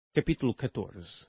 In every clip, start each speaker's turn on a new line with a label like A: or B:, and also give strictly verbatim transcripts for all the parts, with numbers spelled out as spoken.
A: Capítulo catorze.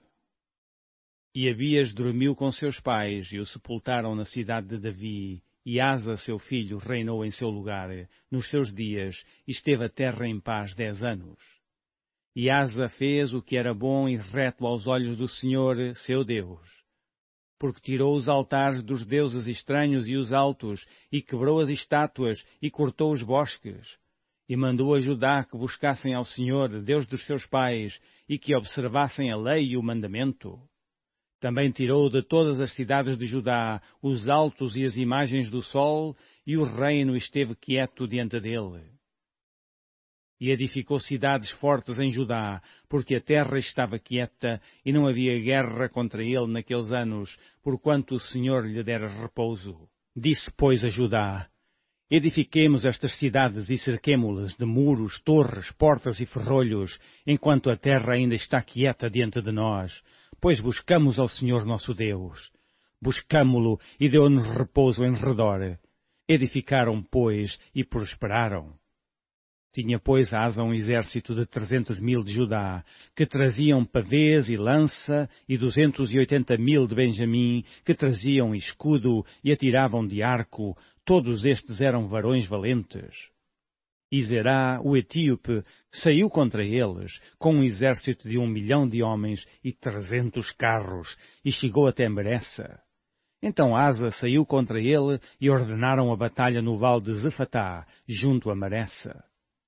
A: E Abias dormiu com seus pais, e o sepultaram na cidade de Davi, e Asa, seu filho, reinou em seu lugar, nos seus dias, e esteve a terra em paz dez anos. E Asa fez o que era bom e reto aos olhos do Senhor, seu Deus, porque tirou os altares dos deuses estranhos e os altos, e quebrou as estátuas, e cortou os bosques, e mandou a Judá que buscassem ao Senhor, Deus dos seus pais, e que observassem a lei e o mandamento. Também tirou de todas as cidades de Judá os altos e as imagens do sol, e o reino esteve quieto diante dele. E edificou cidades fortes em Judá, porque a terra estava quieta, e não havia guerra contra ele naqueles anos, porquanto o Senhor lhe dera repouso. Disse, pois, a Judá: edifiquemos estas cidades e cerquemo-las de muros, torres, portas e ferrolhos, enquanto a terra ainda está quieta diante de nós, pois buscamos ao Senhor nosso Deus. Buscamo-lo e deu-nos repouso em redor. Edificaram, pois, e prosperaram. Tinha, pois, Asa um exército de trezentos mil de Judá, que traziam pavês e lança, e duzentos e oitenta mil de Benjamim, que traziam escudo e atiravam de arco. Todos estes eram varões valentes. E Zerá, o etíope, saiu contra eles, com um exército de um milhão de homens e trezentos carros, e chegou até Meressa. Então Asa saiu contra ele, e ordenaram a batalha no vale de Zefatá, junto a Meressa.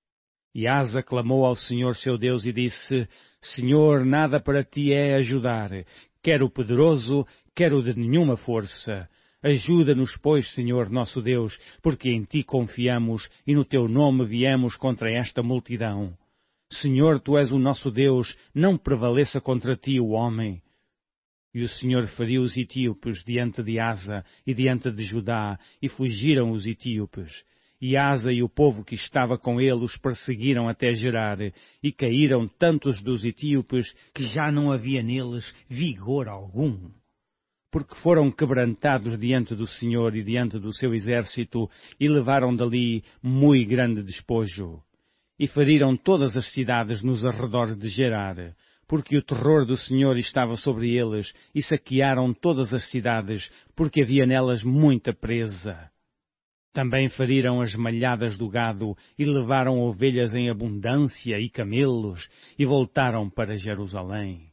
A: E Asa clamou ao Senhor seu Deus e disse: Senhor, nada para ti é ajudar, quer o poderoso, quer o de nenhuma força. Ajuda-nos, pois, Senhor nosso Deus, porque em ti confiamos e no teu nome viemos contra esta multidão. Senhor, tu és o nosso Deus, não prevaleça contra ti o homem. E o Senhor feriu os etíopes diante de Asa e diante de Judá, e fugiram os etíopes. E Asa e o povo que estava com ele os perseguiram até Gerar, e caíram tantos dos etíopes que já não havia neles vigor algum. Porque foram quebrantados diante do Senhor e diante do seu exército, e levaram dali muito grande despojo. E feriram todas as cidades nos arredores de Gerar, porque o terror do Senhor estava sobre eles, e saquearam todas as cidades, porque havia nelas muita presa. Também feriram as malhadas do gado, e levaram ovelhas em abundância e camelos, e voltaram para Jerusalém.